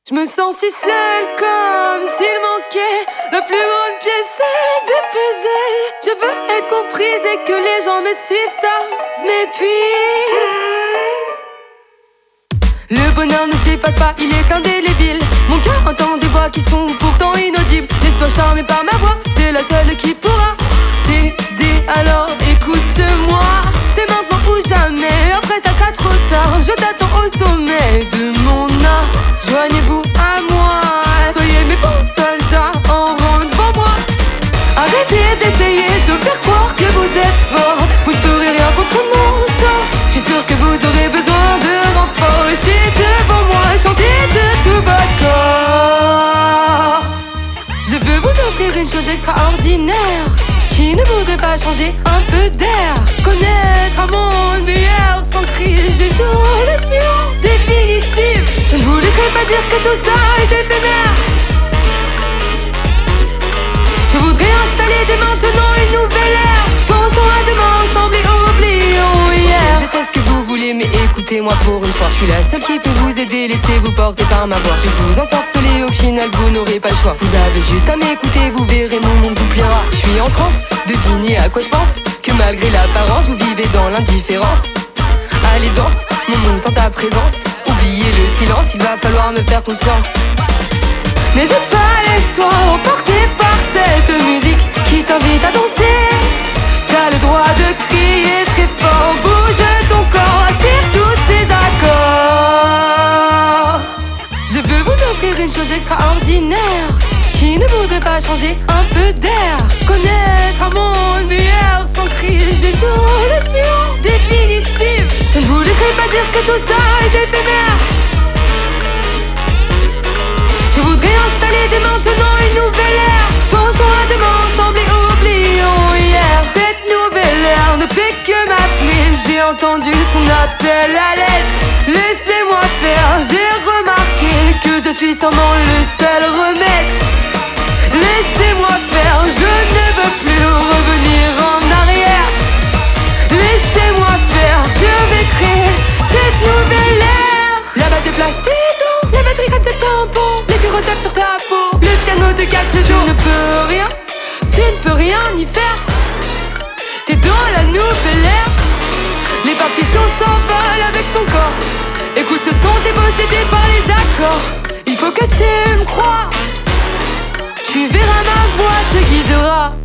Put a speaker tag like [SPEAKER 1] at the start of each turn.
[SPEAKER 1] Je me sens si seule, comme s'il manquait la plus grande pièce du puzzle. Je veux être comprise et que les gens me suivent, ça m'épuise. Le bonheur ne s'efface pas, il est indélébile. Mon cœur entend des voix qui sont pourtant inaudibles. Laisse-toi charmer par ma voix, c'est la seule qui pourra t'aider, alors écoute-moi. C'est maintenant ou jamais, après ça sera trop tard. Je t'attends au sommet de mon art. Joignez-vous à moi, soyez mes bons soldats en rang devant moi. Arrêtez d'essayer de me faire croire que vous êtes fort. Vous ne ferez rien contre mon sort. Je suis sûr que vous aurez besoin de renfort. Restez devant moi, chantez de tout votre corps. Je veux vous offrir une chose extraordinaire. Qui ne voudrait pas changer un peu d'air? Connaître un monde meilleur sans crise, j'ai une solution définitive. Je ne vous laisserai pas dire que tout ça est éphémère. Je voudrais installer dès maintenant une nouvelle ère. Pensons à demain ensemble et oublions hier. Je sais ce que vous voulez mais écoutez-moi pour une fois. Je suis la seule qui peut vous aider, laissez-vous porter par ma voix. Je vais vous ensorceler, au final vous n'aurez pas le choix. Vous avez juste à m'écouter, vous verrez mon monde vous plaira. Je suis en transe, devinez à quoi je pense. Que malgré l'apparence, vous vivez dans l'indifférence. Allez danse, mon monde sans ta présence. Oubliez le silence, il va falloir me faire confiance. N'hésite pas, laisse-toi emporter par cette musique qui t'invite à danser. T'as le droit de crier très fort, bouge ton corps, aspire tous ces accords. Je veux vous offrir une chose extraordinaire. Qui ne voudrait pas changer un peu d'air? Connaître un monde meilleur sans crise, j'ai une solution définitive. Je ne vous laisserai pas dire que tout ça est éphémère. Je voudrais installer dès maintenant une nouvelle ère. Pensons à demain ensemble et oublions hier. Cette nouvelle ère ne fait que m'appeler. J'ai entendu son appel à l'aide. Laissez-moi faire, j'ai remarqué que je suis sûrement le seul remède. Laissez-moi faire, je ne veux plus revenir en arrière. Laissez-moi faire, je vais créer cette nouvelle ère. La base de plastique, la batterie crève tes tampons. Les bureaux tapent sur ta peau, le piano te casse le dos. Tu ne peux rien, tu ne peux rien y faire. T'es dans la nouvelle ère. Les partitions s'envolent avec ton corps. Écoute ce son, t'es possédé par les accords. Il faut que tu me crois. Tu verras, ma voix te guidera.